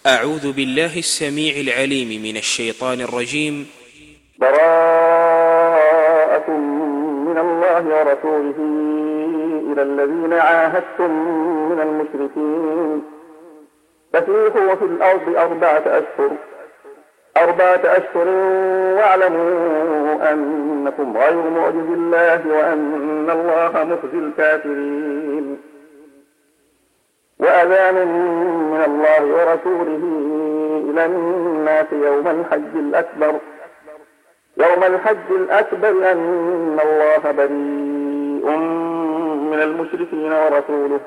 أعوذ بالله السميع العليم من الشيطان الرجيم. براءة من الله ورسوله إلى الذين عاهدتم من المشركين فسيحوا في الأرض أربعة أشهر واعلموا أنكم غير معجز الله وأن الله مخزي الكافرين. وأذان من الله ورسوله إلى الناس يوم الحج الأكبر أن الله بريء من المشركين ورسوله،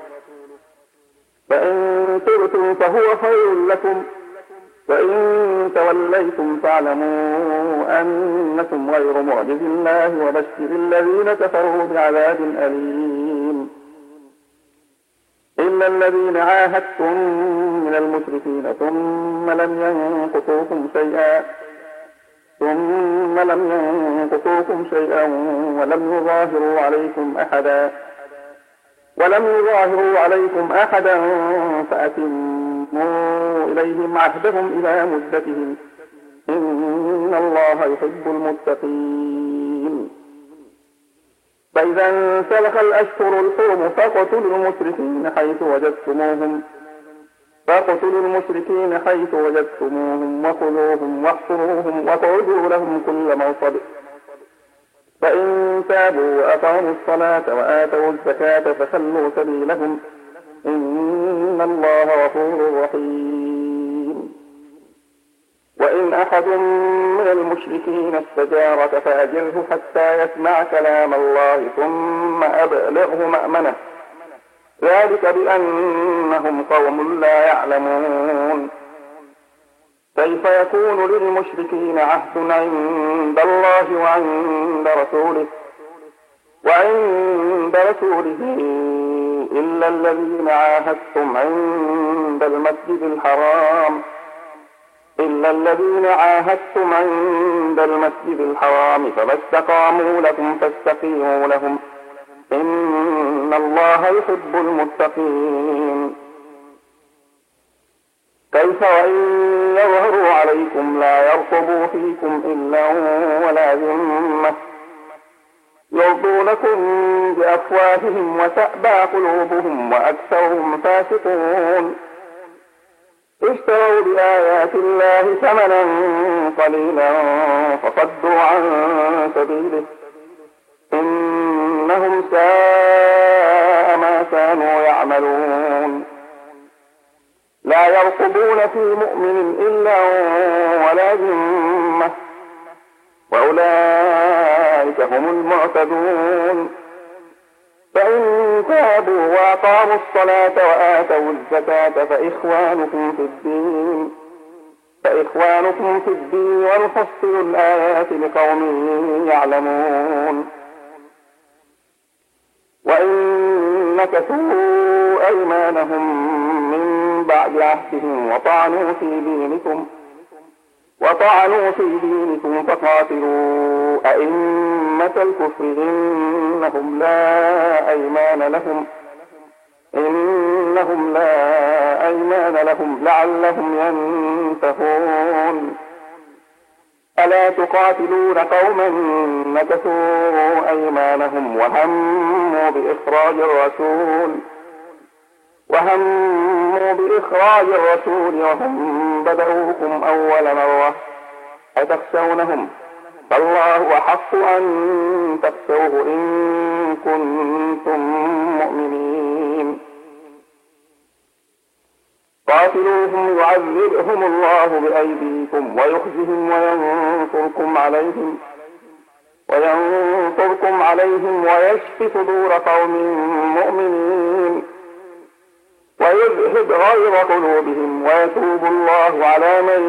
فإن تبتم فهو خير لكم، فإن توليتم فاعلموا أنكم غير معجز الله وبشر الذين كفروا بعذاب أليم. إلا الذين عاهدتم من المشركين ثم لم ينقصوكم شيئا ولم يظاهروا عليكم أحدا فأتموا إليهم عهدهم إلى مدتهم، إن الله يحب المتقين. فإذا انسلخ الأشهر الحرم فاقتلوا المشركين حيث وجدتموهم وخذوهم واحصروهم واقعدوا لهم كل مرصد، فإن تابوا وأقاموا الصلاة وآتوا الزكاة فخلوا سبيلهم، إن الله غفور رحيم. وإن أحد من المشركين استجارك فأجره حتى يسمع كلام الله ثم أبلغه مأمنه، ذلك بأنهم قوم لا يعلمون. كيف يكون للمشركين عهد عند الله وعند رسوله إلا الذين عاهدتم عند المسجد الحرام فما استقاموا لكم فاستقيموا لهم، إن الله يحب المتقين. كيف وإن يظهروا عليكم لا يرقبوا فيكم إلا ولا ذمة، يرضونكم بأفواههم وتأبى قلوبهم وأكثرهم فاسقون. اشتروا بآيات الله ثمنا قليلا فصدوا عن سبيله، إنهم ساء ما كانوا يعملون. لا يرقبون في مؤمن إلا ولا ذمة، وأولئك هم المعتدون. فإن تابوا وأقاموا الصلاة وآتوا الزكاة فإخوانكم في الدين ونفصل الآيات لقوم يعلمون. وإن نكثوا أيمانهم من بعد عهدهم وطعنوا في دينكم فقاتلوا أئمة الكفر إنهم لا أيمان لهم لعلهم ينتهون. ألا تقاتلون قوما نكثوا أيمانهم وهموا بإخراج الرسول وهم بدأوكم أول مرة أتخشونهم، فالله أحق أن تخشوه إن كنتم مؤمنين. قاتلوهم يعذبهم الله بأيديكم ويخزهم وينصركم عليهم ويشف صدور قوم مؤمنين ويذهب غيظ قلوبهم ويتوب الله على من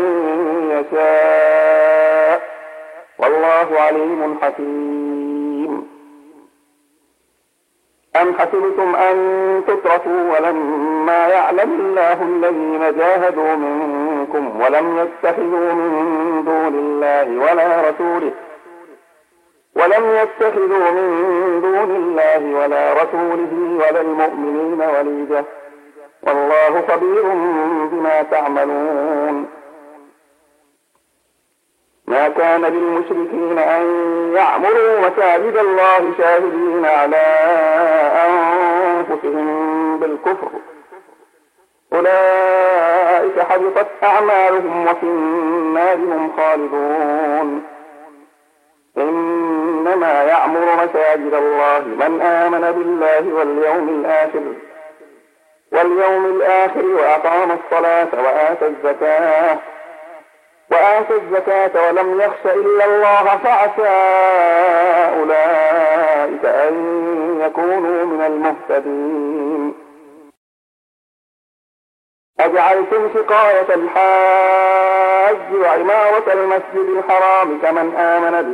يشاء، والله عليم حكيم. أم حسبتم أن تتركوا ولما يعلم الله الذين جاهدوا منكم ولم يتخذوا من دون الله ولا رسوله ولا المؤمنين وليجة، والله خبير بما تعملون. ما كان للمشركين أن يعمروا مساجد الله شاهدين على أنفسهم بالكفر، أولئك حبطت أعمالهم وفي النار هم خالدون. إنما يعمر مساجد الله من آمن بالله واليوم الآخر وأقام الصلاة وآتى الزكاة ولم يخش إلا الله فعسى أولئك أن يكونوا من المهتدين. أجعلتم سقاية الحاج وعمارة المسجد الحرام كمن آمن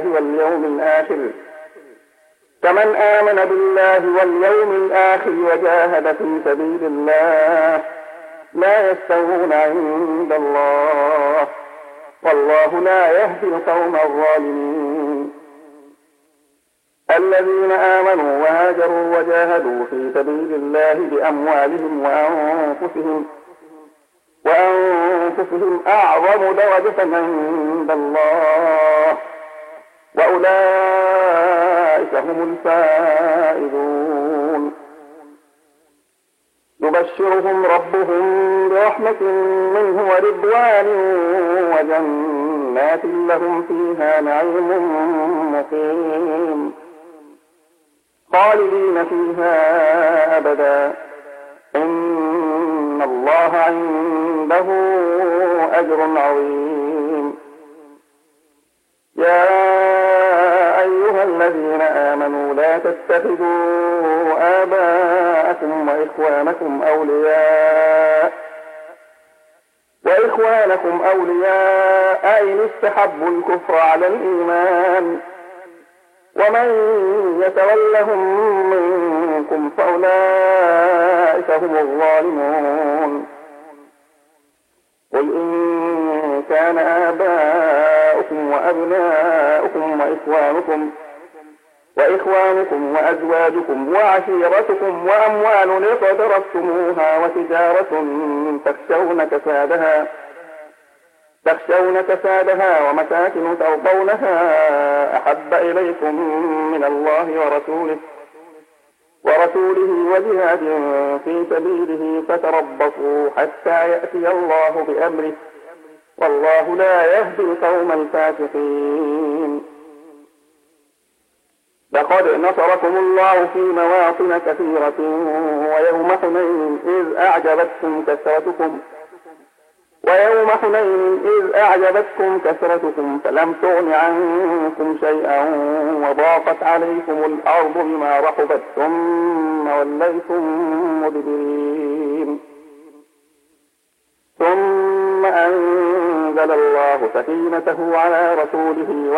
بالله واليوم الآخر وجاهد في سبيل الله لا يستوون عند الله والله لا يهدي القوم الظالمين. الذين آمنوا وهاجروا وجاهدوا في سبيل الله بأموالهم وأنفسهم أعظم درجة عند الله وأولئك هم الفائزون. يبشرهم ربهم برحمة منه ورضوان وجنات لهم فيها نعيم مقيم خالدين فيها أبدا إن الله عنده أجر عظيم. يا أيها الذين آمنوا لا تتخذوا آباءكم وإخوانكم أولياء إن استحبوا الكفر على الإيمان ومن يتولهم منكم فأولئك هم الظالمون. قل إن كان آباؤكم وأبناؤكم وإخوانكم وأزواجكم وعشيرتكم وأموال اقترفتموها وتجارة تخشون كسادها ومساكن ترضونها أحب إليكم من الله ورسوله وجهاد في سبيله فتربصوا حتى يأتي الله بأمره والله لا يهدي القوم الفاسقين. لقد نصركم الله في مواطن كثيرة ويوم حنين إذ أعجبتكم كثرتكم فلم تغن عنكم شيئا وضاقت عليكم الأرض بما رحبت ثم وليتم مدبرين. ثم أنزل الله سكينته على رسوله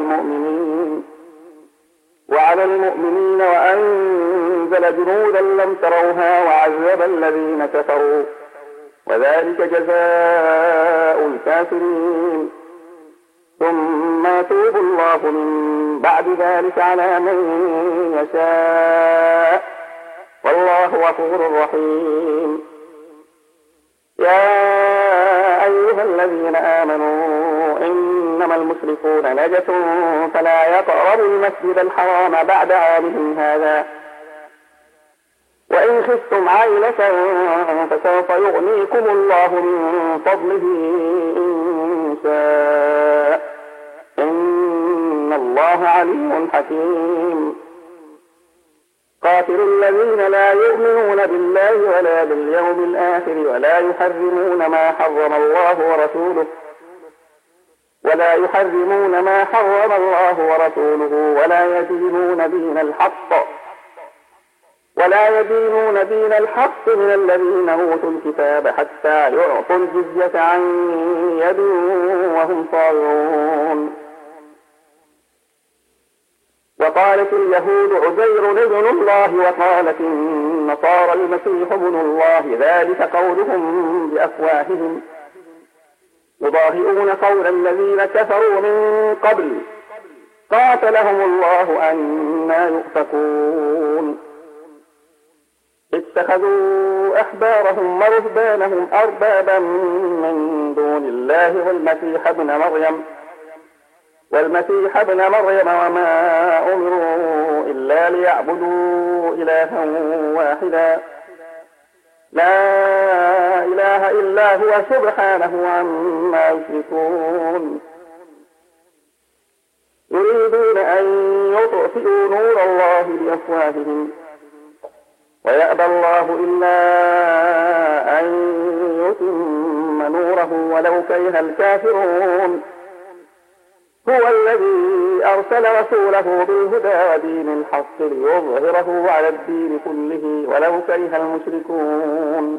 وعلى المؤمنين وأنزل جنودا لم تروها وعذب الذين كفروا وذلك جزاء الكافرين. ثم يتوب الله من بعد ذلك على من يشاء والله غفور رحيم. يا أيها الذين آمنوا إنما المشركون نجس فلا يقربوا المسجد الحرام بعد عامهم هذا وإن خفتم عيلة فسوف يغنيكم الله من فضله إن شاء إن الله عليم حكيم. قاتلوا الذين لا يؤمنون بالله ولا باليوم الآخر ولا يحرمون ما حرم الله ورسوله ولا يدينون دين الحق من الذين أوتوا الكتاب حتى يعطوا الجزية عن يد وهم صاغرون. وقالت اليهود عزير ابن الله وقالت النصارى المسيح ابن الله ذلك قولهم بأفواههم يضاهئون قول الذين كفروا من قبل قاتلهم الله أنى يؤفكون. اتخذوا أحبارهم ورهبانهم أربابا من دون الله والمسيح ابن مريم وما أمروا إلا ليعبدوا إلها واحدا لا إله إلا هو سبحانه عما يشركون يريدون أن يطفئوا نور الله بأفواههم ويأبى الله إلا أن يتم نوره ولو كره الكافرون هو الذي أرسل رسوله بالهدى ودين الحق ليظهره على الدين كله ولو كره المشركون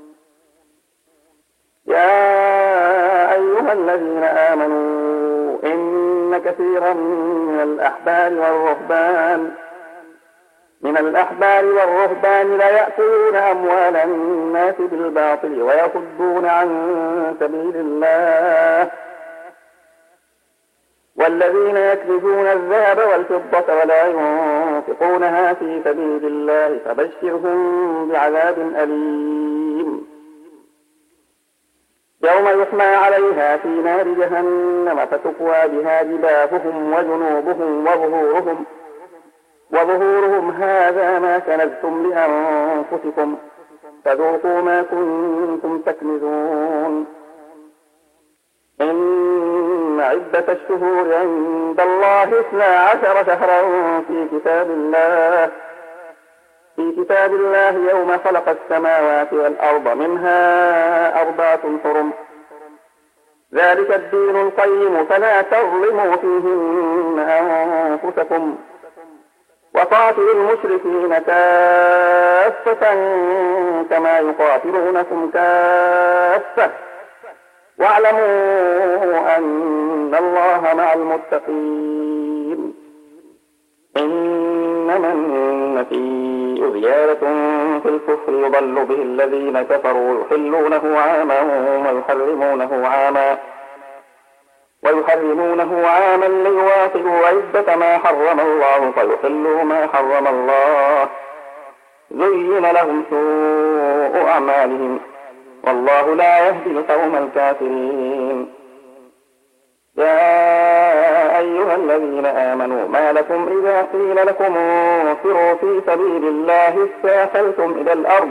يا أيها الذين آمنوا إن كثيرا من الأحبار والرهبان ليأكلون أموال الناس بالباطل ويصدون عن سبيل الله والذين يكنزون الذهب والفضة ولا ينفقونها في سبيل الله فبشرهم بعذاب أليم يوم يحمى عليها في نار جهنم فتكوى بها جباههم وجنوبهم وظهورهم هذا ما كنزتم لأنفسكم فذوقوا ما كنتم تكنزون إن عدة الشهور عند الله 12 شهرا في كتاب الله يوم خلق السماوات والأرض منها 4 حرم ذلك الدين القيم فلا تظلموا فيهن أنفسكم وقاتلوا المشركين كافة كما يقاتلونكم كافة واعلموا أن الله مع المتقين إنما النسيء زيادة في الكفر يضل به الذين كفروا يحلونه عاما ويحرمونه عاما ليواطئوا عدة ما حرم الله فيحلوا ما حرم الله زين لهم سوء أعمالهم والله لا يهدي القوم الكافرين يا أيها الذين آمنوا ما لكم إذا قيل لكم انفروا في سبيل الله استاثلتم إلى الأرض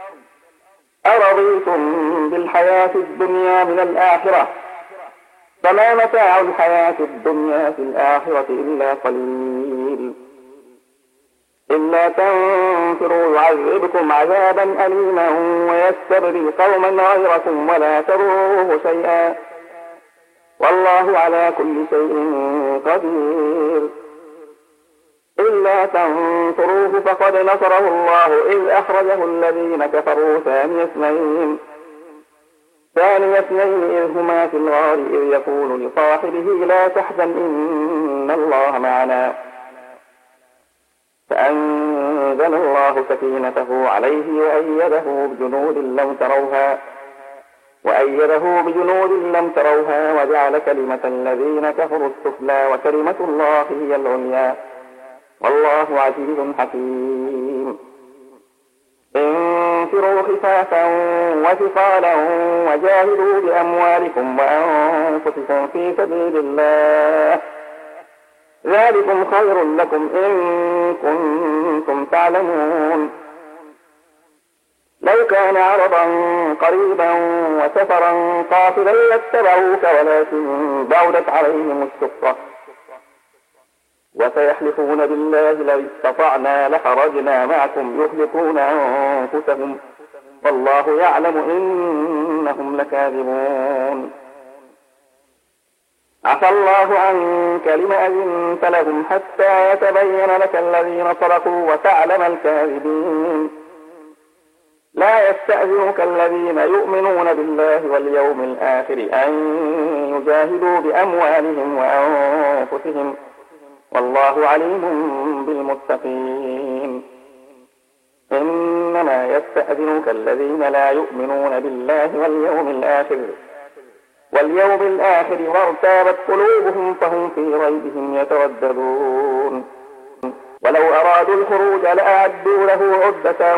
أرضيتم بالحياة الدنيا من الآخرة فما متاع الحياة الدنيا في الآخرة إلا قليل إلا تنفروا يعذبكم عذابا أليما ويستبدل قوما غيركم ولا تضروه شيئا والله على كل شيء قدير إلا تنصروه فقد نصره الله إذ أخرجه الذين كفروا ثاني اثنين إذ هما في الغار إذ يقول لصاحبه لا تحزن إن الله معنا فأنزل الله سكينته عليه وأيده بجنود لم تروها وجعل كلمة الذين كفروا السفلى وكلمة الله هي العليا والله عزيز حكيم انفروا خفافا وثقالا وجاهدوا بأموالكم وأنفسكم في سبيل الله ذلكم خير لكم إن كنتم تعلمون لو كان عرضا قريبا وسفرا قاصدا لاتبعوك ولكن بعدت عليهم الشقة وسيحلفون بالله لو استطعنا لخرجنا معكم يهلكون أنفسهم والله يعلم إنهم لكاذبون عفى الله عنك لم أذنت لهم حتى يتبين لك الذين صدقوا وتعلم الكاذبين لا يستأذنك الذين يؤمنون بالله واليوم الآخر أن يجاهدوا بأموالهم وأنفسهم والله عليم بالمتقين إنما يستأذنك الذين لا يؤمنون بالله واليوم الآخر وارتابت قلوبهم فهم في ريبهم يترددون ولو أرادوا الخروج لأعدوا له عدة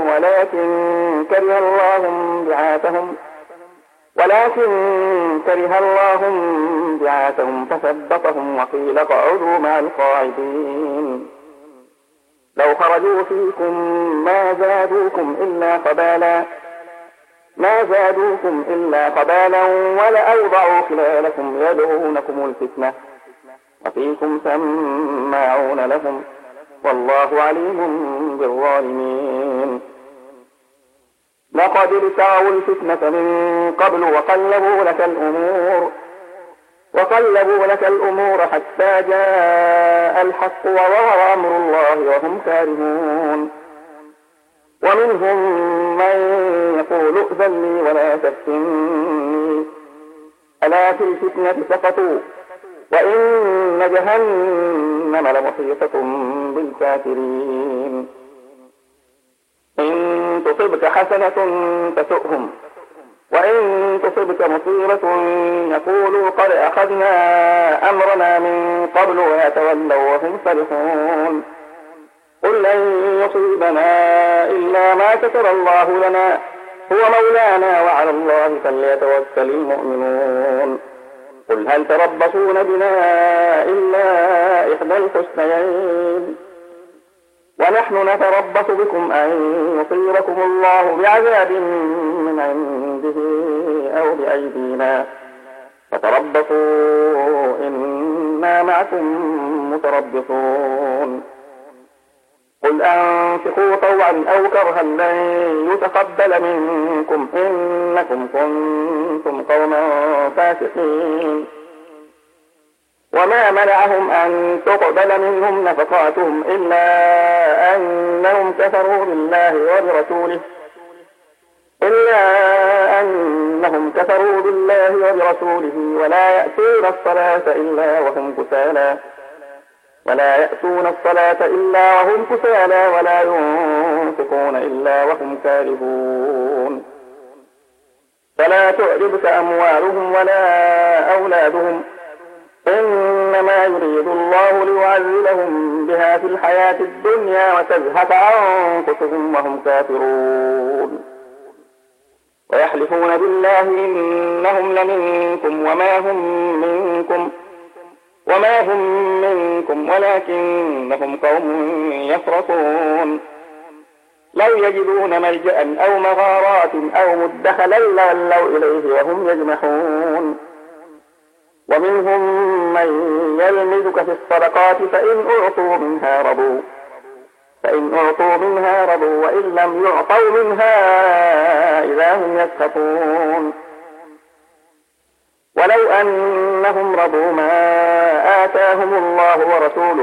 ولكن كره الله بعاثهم فثبطهم وقيل اقعدوا مع القاعدين. لو خرجوا فيكم ما زادوكم إلا قبالا ولأوضعوا خلالكم يبغونكم الفتنة وفيكم سماعون لهم والله عليم بالظالمين. لقد ابتغوا الفتنة من قبل وقلبوا لك الأمور حتى جاء الحق وظهر أمر الله وهم كارهون. ومنهم من يقول ائذن لي ولا تفتني ألا في الفتنة سقطوا وإن جهنم لمحيطة بالكافرين. إن تصبك حسنة تسؤهم وإن تصبك مصيبة يقولوا قد أخذنا أمرنا من قبل ويتولوا وهم فرحون. قل لن يصيبنا إلا ما كتب الله لنا هو مولانا وعلى الله فليتوكل المؤمنون. قل هل تربصون بنا إلا إحدى الحسنيين ونحن نتربص بكم أن يصيبكم الله بعذاب من عنده أو بأيدينا فتربصوا إنا معكم متربصون. قل أنفقوا طوعا أو كرها لن يتقبل منكم إنكم كنتم قوما فاسقين. وما منعهم أن تقبل منهم نفقاتهم إلا أنهم كفروا بالله وبرسوله ولا يأتون الصلاة إلا وهم كسالى ولا ينفقون إلا وهم كارهون. فلا تعجبك أموالهم ولا أولادهم إنما يريد الله ليعذبهم بها في الحياة الدنيا وتزهق أنفسهم وهم كافرون. ويحلفون بالله إنهم لمنكم وما هم منكم ولكنهم قوم يفرقون. لو يجدون ملجأ أو مغارات أو مدخلا لولوا إليه وهم يجمحون. ومنهم من يلمزك في الصدقات فإن أعطوا منها رضوا وإن لم يعطوا منها إذا هم يسخطون. ولو أنهم رضوا ما آتاهم الله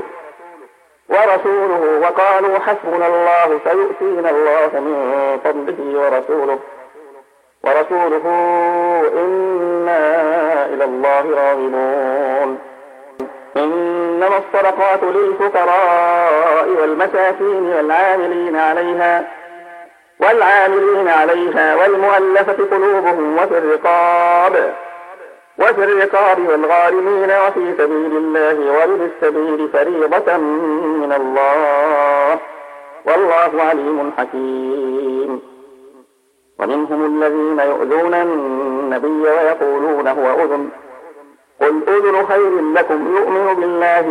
ورسوله وقالوا حسبنا الله سيؤتينا الله من فضله ورسوله إنا إلى الله راغبون. إنما الصدقات للفقراء والمساكين والعاملين عليها والمؤلفة قلوبهم وفي الرقاب والغارمين وفي سبيل الله وابن السبيل فريضة من الله والله عليم حكيم. ومنهم الذين يؤذون النبي ويقولون هو أذن قل أذن خير لكم يؤمن بالله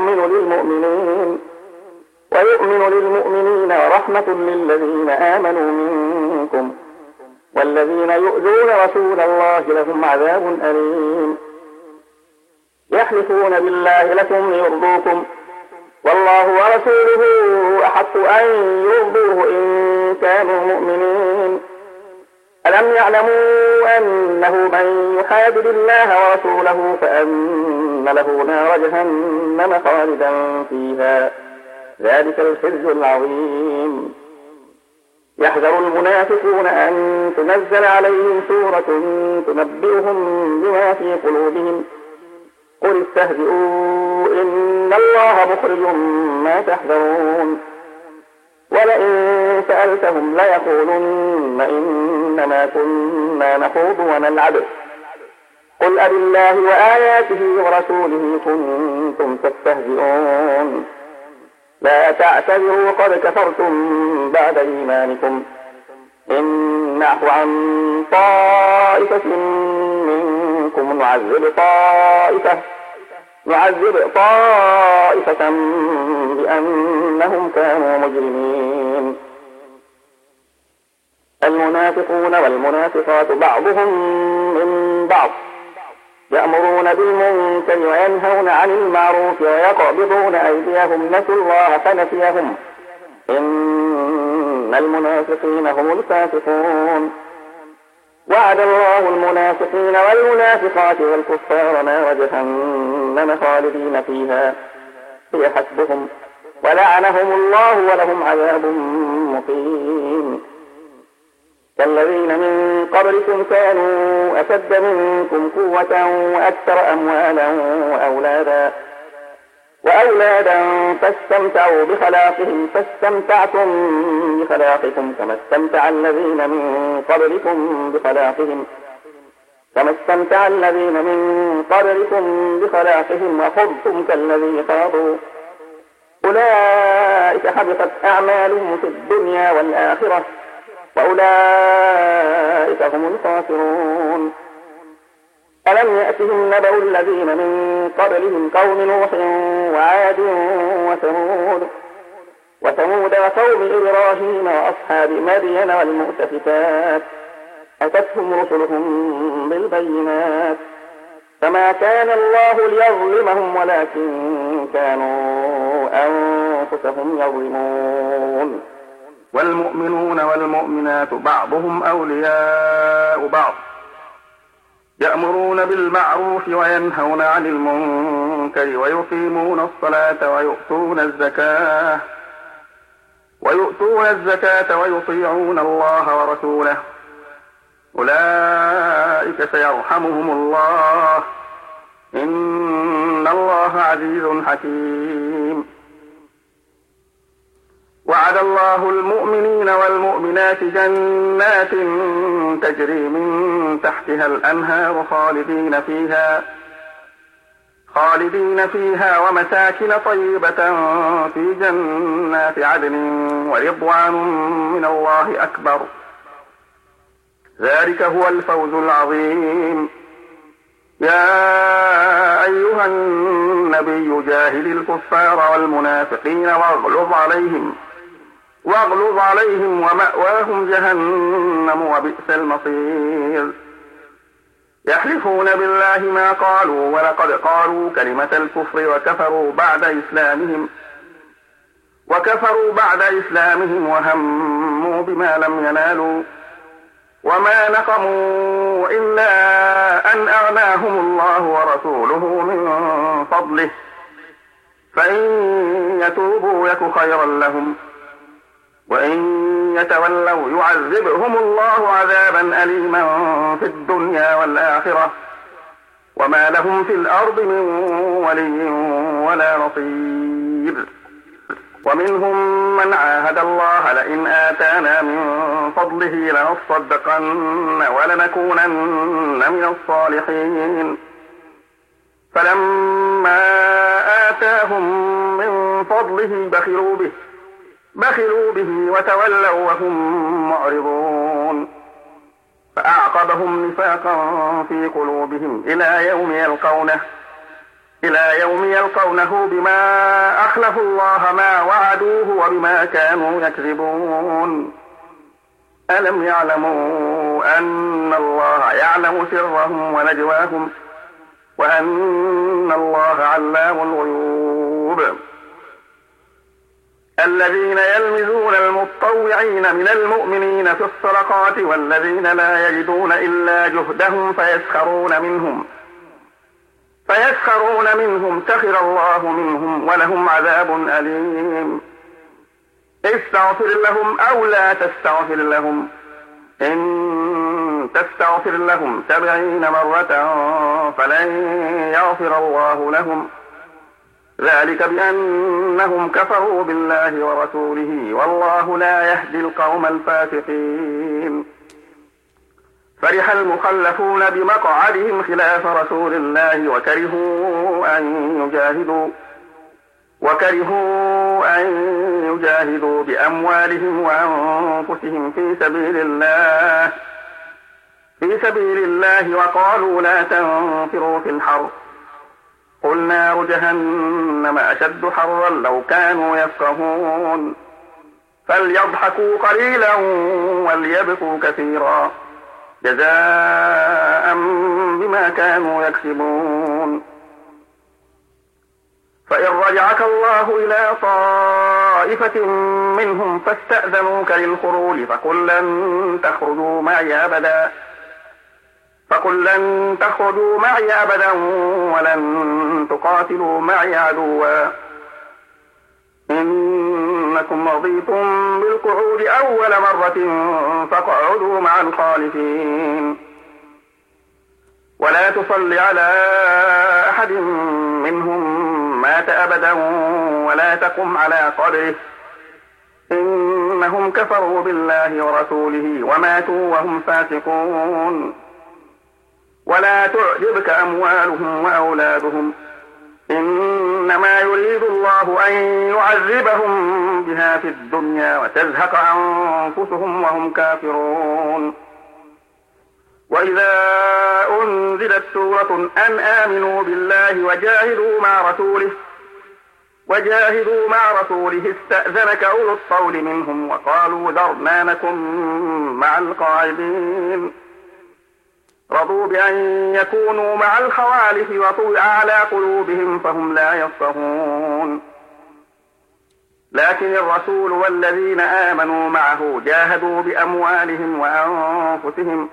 ويؤمن للمؤمنين ورحمة للذين آمنوا منكم والذين يؤذون رسول الله لهم عذاب أليم. يحلفون بالله لكم ليرضوكم والله ورسوله أحق أن يرضوه إن كانوا مؤمنين. ألم يعلموا أنه من يحادد الله ورسوله فأن له نار جهنم خالدا فيها ذلك الخزي العظيم. يحذر المنافقون أن تنزل عليهم سورة تنبئهم بما في قلوبهم قل استهزئوا إن الله مخرج ما تحذرون. ولئن سألتهم ليقولن إنما كنا نخوض ونلعب قل أبالله وآياته ورسوله كنتم تستهزئون. لا تعتذروا قد كفرتم بعد إيمانكم إن نعف عن طائفة منكم نعذب طائفة بأنهم كانوا مجرمين. المنافقون والمنافقات بعضهم من بعض يأمرون بالمنكر وينهون عن المعروف ويقبضون أيديهم نسوا الله فنسيهم إن المنافقين هم الفاسقون. وعد الله المنافقين والمنافقات والكفار نار جهنم خالدين فيها هي حسبهم ولعنهم الله ولهم عذاب مقيم. كالذين من قبلكم كانوا أشد منكم قوة وأكثر أموالا وأولادا فاستمتعوا بخلاقهم فاستمتعتم بخلاقكم كما استمتع الذين من قبلكم بخلاقهم وخضتم كالذي خاضوا أولئك حبطت أعمالهم في الدنيا والآخرة وأولئك هم الخاسرون. ألم يأتهم نبأ الذين من قبلهم قوم نوح وعاد وثمود وقوم إبراهيم وأصحاب مدين والمؤتفكات أتتهم رسلهم بالبينات فما كان الله ليظلمهم ولكن كانوا أنفسهم يظلمون. والمؤمنون والمؤمنات بعضهم أولياء بعض يأمرون بالمعروف وينهون عن المنكر ويقيمون الصلاة ويؤتون الزكاة ويطيعون الله ورسوله أولئك سيرحمهم الله إن الله عزيز حكيم. وعد الله المؤمنين والمؤمنات جنات تجري من تحتها الأنهار خالدين فيها ومساكن طيبة في جنات عدن ورضوان من الله أكبر ذلك هو الفوز العظيم. يا أيها النبي جاهد الكفار والمنافقين واغلظ عليهم ومأواهم جهنم وبئس المصير. يحلفون بالله ما قالوا ولقد قالوا كلمة الكفر وكفروا بعد إسلامهم وهموا بما لم ينالوا وما نقموا إلا أن أغناهم الله ورسوله من فضله فإن يتوبوا يك خيرا لهم وإن يتولوا يعذبهم الله عذابا أليما في الدنيا والآخرة وما لهم في الأرض من ولي ولا نصير. ومنهم من عاهد الله لئن آتانا من فضله لنصدقن ولنكونن من الصالحين فلما آتاهم من فضله بخلوا به وتولوا وهم معرضون فأعقبهم نفاقا في قلوبهم إلى يوم يلقونه بما أخلفوا الله ما وعدوه وبما كانوا يكذبون. ألم يعلموا أن الله يعلم سرهم ونجواهم وأن الله علام الغيوب. الذين يلمزون المتطوعين من المؤمنين في الصدقات والذين لا يجدون إلا جهدهم فيسخرون منهم سخر الله منهم ولهم عذاب أليم. استغفر لهم أو لا تستغفر لهم إن تستغفر لهم 70 مرة فلن يغفر الله لهم ذلك بأنهم كفروا بالله ورسوله والله لا يهدي القوم الفاسقين. فرح المخلفون بمقعدهم خلاف رسول الله وكرهوا أن يجاهدوا بأموالهم وأنفسهم في سبيل الله وقالوا لا تنفروا في الحر قل نار جهنم أشد حرا لو كانوا يفقهون فليضحكوا قليلا وليبكوا كثيرا جزاء بما كانوا يكسبون فإن رجعك الله إلى طائفة منهم فاستأذنوك للخروج فقل لن تخرجوا معي أبدا ولن تقاتلوا معي عدوا إنكم رضيتم بالقعود أول مرة فاقعدوا مع الخالفين ولا تصل على أحد منهم مات أبدا ولا تقم على قبره إنهم كفروا بالله ورسوله وماتوا وهم فاسقون ولا تعجبك أموالهم وأولادهم إنما يريد الله أن يعذبهم بها في الدنيا وتزهق أنفسهم وهم كافرون وإذا أنزلت سورة أن آمنوا بالله وجاهدوا مع رسوله استأذنك أولو الطول منهم وقالوا ذرنا نكن مع القاعدين رضوا بأن يكونوا مع الخوالف وطبع على قلوبهم فهم لا يفقهون لكن الرسول والذين آمنوا معه جاهدوا بأموالهم وأنفسهم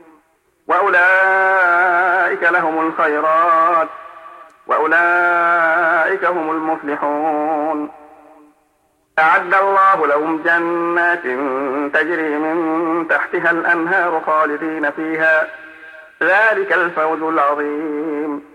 وأولئك لهم الخيرات وأولئك هم المفلحون أعد الله لهم جنات تجري من تحتها الأنهار خالدين فيها ذلك الفوز العظيم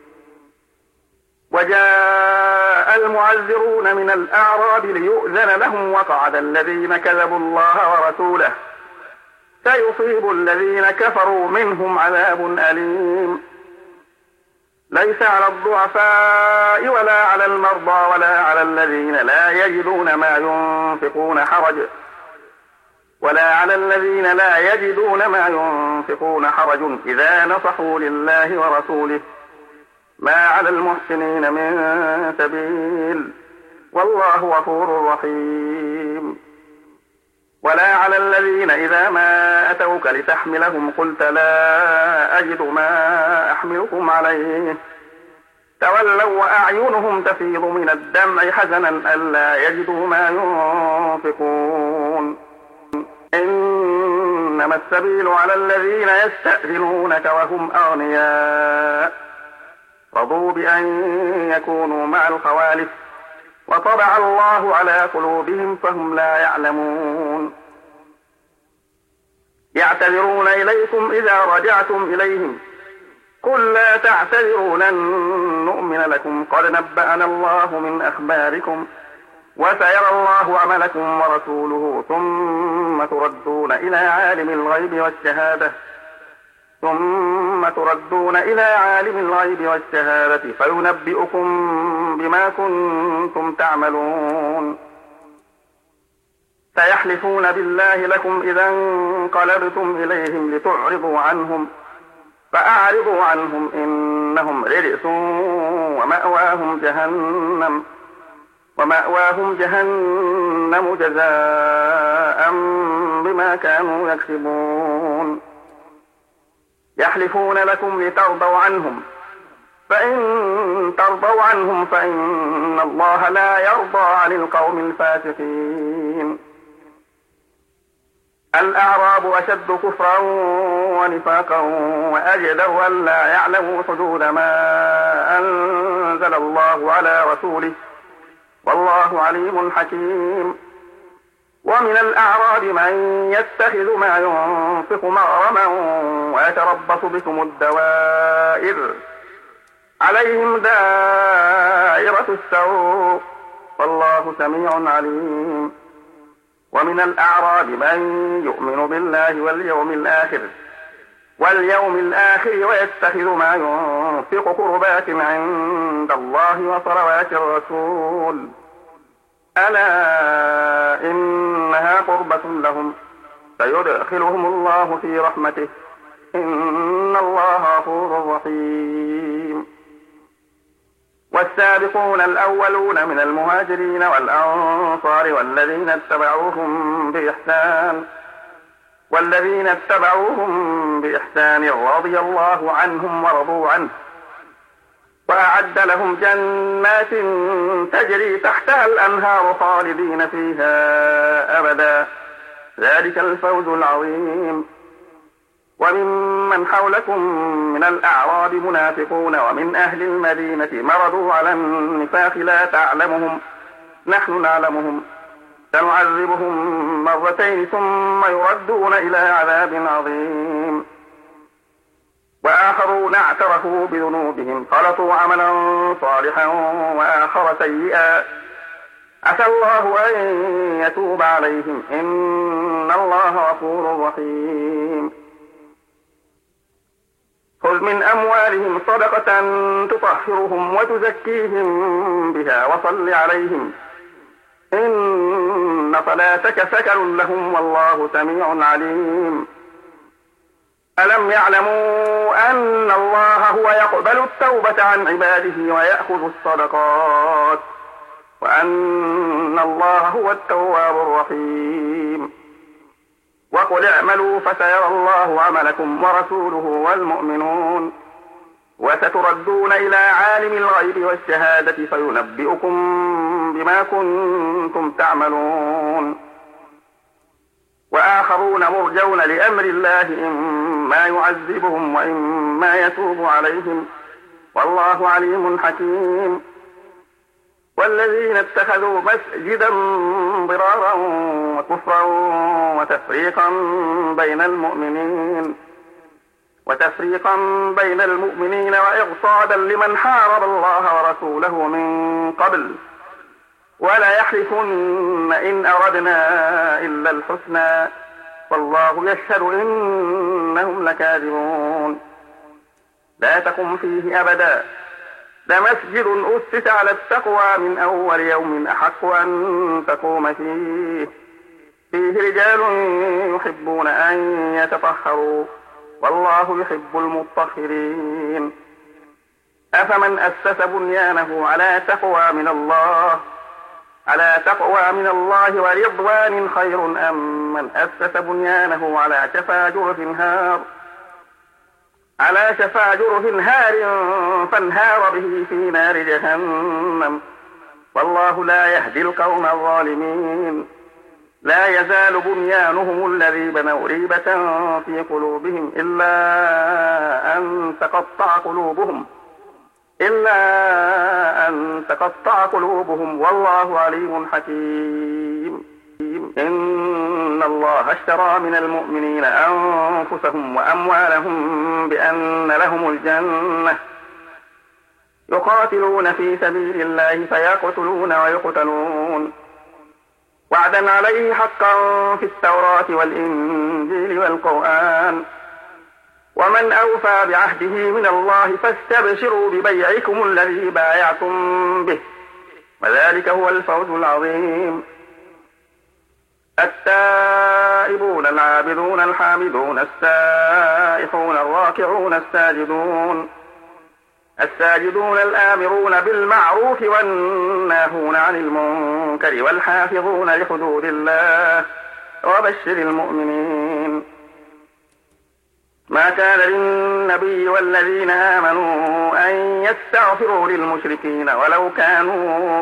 وجاء المعذرون من الأعراب ليؤذن لهم وقعد الذين كذبوا الله ورسوله سيصيب الذين كفروا منهم عذاب أليم ليس على الضعفاء ولا على المرضى ولا على الذين لا يجدون ما ينفقون حرج إذا نصحوا لله ورسوله ما على المحسنين من سبيل والله غفور رحيم ولا على الذين إذا ما أتوك لتحملهم قلت لا أجد ما أحملكم عليه تولوا وأعينهم تفيض من الدمع حزنا ألا يجدوا ما ينفقون إنما السبيل على الذين يستأذنونك وهم أغنياء رضوا بأن يكونوا مع الخوالف وطبع الله على قلوبهم فهم لا يعلمون يعتذرون إليكم إذا رجعتم إليهم قل لا تعتذروا لن نؤمن لكم قد نبأنا الله من أخباركم وسيرى الله عملكم ورسوله ثم تردون إلى عالم الغيب والشهادة فينبئكم بما كنتم تعملون سيحلفون بالله لكم إذا انقلبتم إليهم لتعرضوا عنهم فأعرضوا عنهم إنهم رجس ومأواهم جهنم جزاء بما كانوا يكسبون يحلفون لكم لترضوا عنهم فإن ترضوا عنهم فإن الله لا يرضى عن القوم الفاسقين الأعراب أشد كفرا ونفاقا وأجدر أن لا يعلموا حدود ما أنزل الله على رسوله والله عليم حكيم ومن الأعراب من يتخذ ما ينفق مغرما ويتربص بكم الدوائر عليهم دائرة السوء والله سميع عليم ومن الأعراب من يؤمن بالله واليوم الآخر ويتخذ ما ينفق قربات عند الله وصلوات الرسول ألا إنها قربة لهم سيدخلهم الله في رحمته إن الله غفور رحيم. والسابقون الأولون من المهاجرين والأنصار والذين اتبعوهم بإحسان رضي الله عنهم ورضوا عنه وأعد لهم جنات تجري تحتها الأنهار خالدين فيها أبدا ذلك الفوز العظيم. وممن حولكم من الأعراب منافقون ومن أهل المدينة مرضوا على النفاق لا تعلمهم نحن نعلمهم سنعذبهم مرتين ثم يردون إلى عذاب عظيم. وآخرون اعترفوا بذنوبهم خلطوا عملا صالحا وآخر سيئا عسى الله أن يتوب عليهم إن الله غفور رحيم. خذ من أموالهم صدقة تطهرهم وتزكيهم بها وصل عليهم إن صلاتك سكن لهم والله سميع عليم. ألم يعلموا أن الله هو يقبل التوبة عن عباده ويأخذ الصدقات وأن الله هو التواب الرحيم. وقل اعملوا فسيرى الله عملكم ورسوله والمؤمنون وستردون إلى عالم الغيب والشهادة فينبئكم بما كنتم تعملون. وآخرون مرجون لأمر الله إما يعذبهم وإما يتوب عليهم والله عليم حكيم. والذين اتخذوا مسجدا ضرارا وكفرا وتفريقا بين المؤمنين وإغصادا لمن حارب الله ورسوله من قبل ولا يحلفن إن أردنا إلا الحسنى والله يشهد إنهم لكاذبون. لا تقم فيه أبدا لمسجد أسس على التقوى من أول يوم أحق أن تقوم فيه رجال يحبون أن يتطهروا والله يحب المطهرين. أفمن أسس بنيانه على تقوى من الله ورضوان خير أم من أسس بنيانه على شفا جرف هار فانهار به في نار جهنم والله لا يهدي القوم الظالمين. لا يزال بنيانهم الذي بنوا ريبة في قلوبهم إلا أن تقطع قلوبهم والله عليم حكيم. إن الله اشترى من المؤمنين أنفسهم وأموالهم بأن لهم الجنة يقاتلون في سبيل الله فيقتلون ويقتلون وعدا عليه حقا في التوراة والإنجيل والقرآن ومن أوفى بعهده من الله فاستبشروا ببيعكم الذي بايعتم به وذلك هو الفوز العظيم. التائبون العابدون الحامدون السائحون الراكعون الساجدون الآمرون بالمعروف والناهون عن المنكر والحافظون لحدود الله وبشر المؤمنين. ما كان للنبي والذين آمنوا أن يستغفروا للمشركين ولو كانوا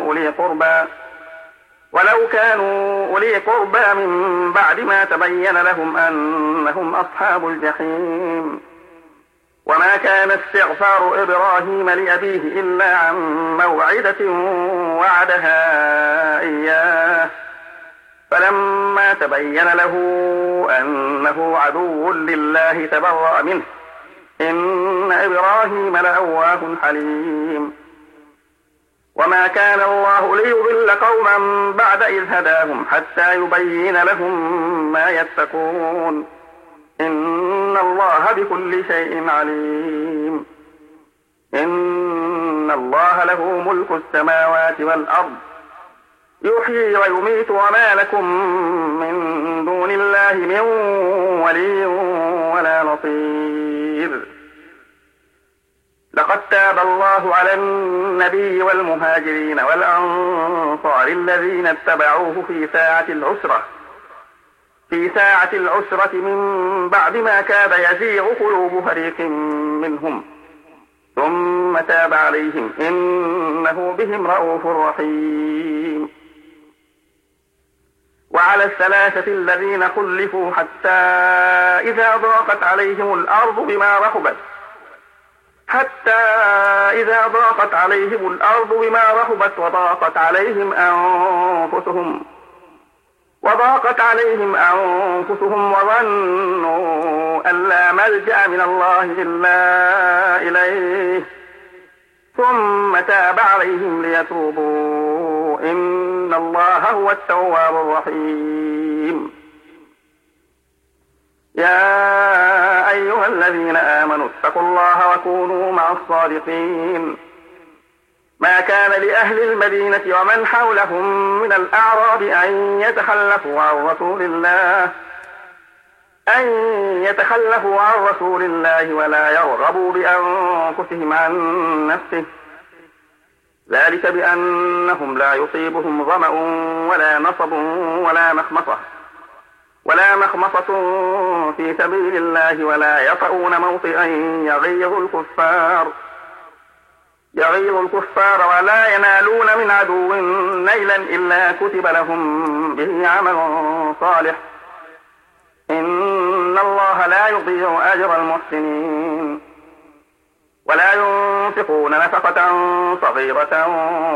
أولي قربى من بعد ما تبين لهم أنهم أصحاب الجحيم. وما كان استغفار إبراهيم لأبيه إلا عن موعدة وعدها إياه فلما تبين له أنه عدو لله تبرأ منه إن إبراهيم لأواه حليم. وما كان الله ليضل قوما بعد إذ هداهم حتى يبين لهم ما يتقون إن الله بكل شيء عليم. إن الله له ملك السماوات والأرض يحيي ويميت وما لكم من دون الله من ولي ولا نصير. لقد تاب الله على النبي والمهاجرين والأنصار الذين اتبعوه في ساعة العسرة من بعد ما كاد يزيغ قلوب فريق منهم ثم تاب عليهم إنه بهم رءوف رحيم. وعلى الثلاثة الذين خلفوا حتى إذا ضاقت عليهم الأرض بما رحبت وضاقت عليهم أنفسهم وظنوا أن لا ملجأ من الله إلا إليه ثم تاب عليهم ليتوبوا إن الله هو التواب الرحيم. يا أيها الذين آمنوا اتقوا الله وكونوا مع الصادقين. ما كان لأهل المدينة ومن حولهم من الأعراب أن يتخلفوا عن رسول الله ولا يرغبوا بأنفسهم عن نفسه ذلك بأنهم لا يصيبهم ظمأ ولا نصب ولا مخمصة في سبيل الله ولا يطؤون موطئا يغيظ الكفار ولا ينالون من عدو نيلا إلا كتب لهم به عمل صالح إن الله لا يضيع أجر المحسنين. ولا ينفقون نفقة صغيرة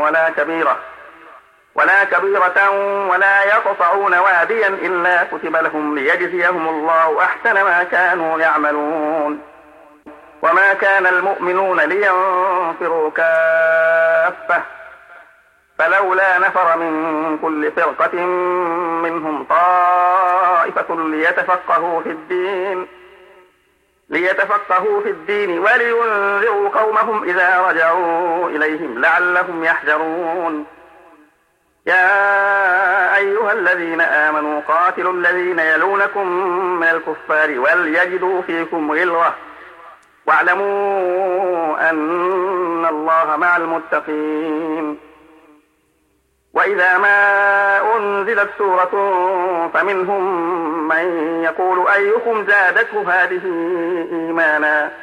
ولا كبيرة ولا يقطعون واديا إلا كتب لهم ليجزيهم الله أحسن ما كانوا يعملون. وما كان المؤمنون لينفروا كافة فلولا نفر من كل فرقة منهم طائفة ليتفقهوا في الدين ولينذروا قومهم إذا رجعوا إليهم لعلهم يحذرون. يا أيها الذين آمنوا قاتلوا الذين يلونكم من الكفار وليجدوا فيكم غلظة واعلموا أن الله مع المتقين. وإذا ما أنزلت سورة فمنهم من يقول أيكم زادته هذه إيمانا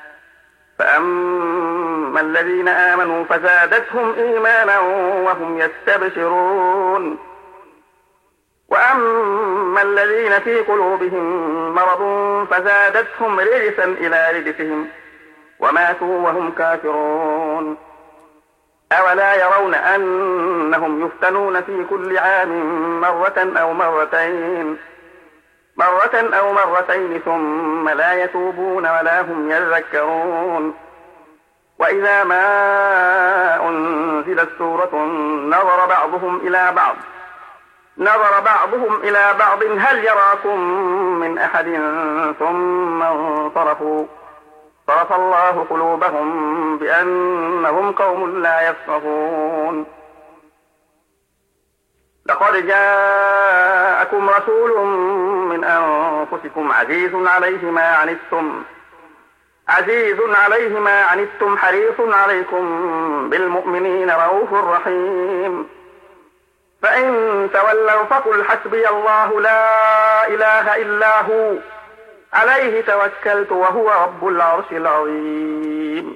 فأما الذين آمنوا فزادتهم إيمانا وهم يستبشرون وأما الذين في قلوبهم مرض فزادتهم رجسا إلى رجسهم وماتوا وهم كافرون. أولا يرون أنهم يفتنون في كل عام مرة أو مرتين ثم لا يتوبون ولا هم يذكرون. وإذا ما أنزلت سورة نظر بعضهم إلى بعض هل يراكم من أحد ثم انصرفوا صرف الله قلوبهم بأنهم قوم لا يفقهون. لقد جاءكم رسول من أنفسكم عزيز عليه ما عنتم حريص عليكم بالمؤمنين رؤوف رحيم. فإن تولوا فقل حسبي الله لا إله إلا هو عليه توكلت وهو رب العرش العظيم.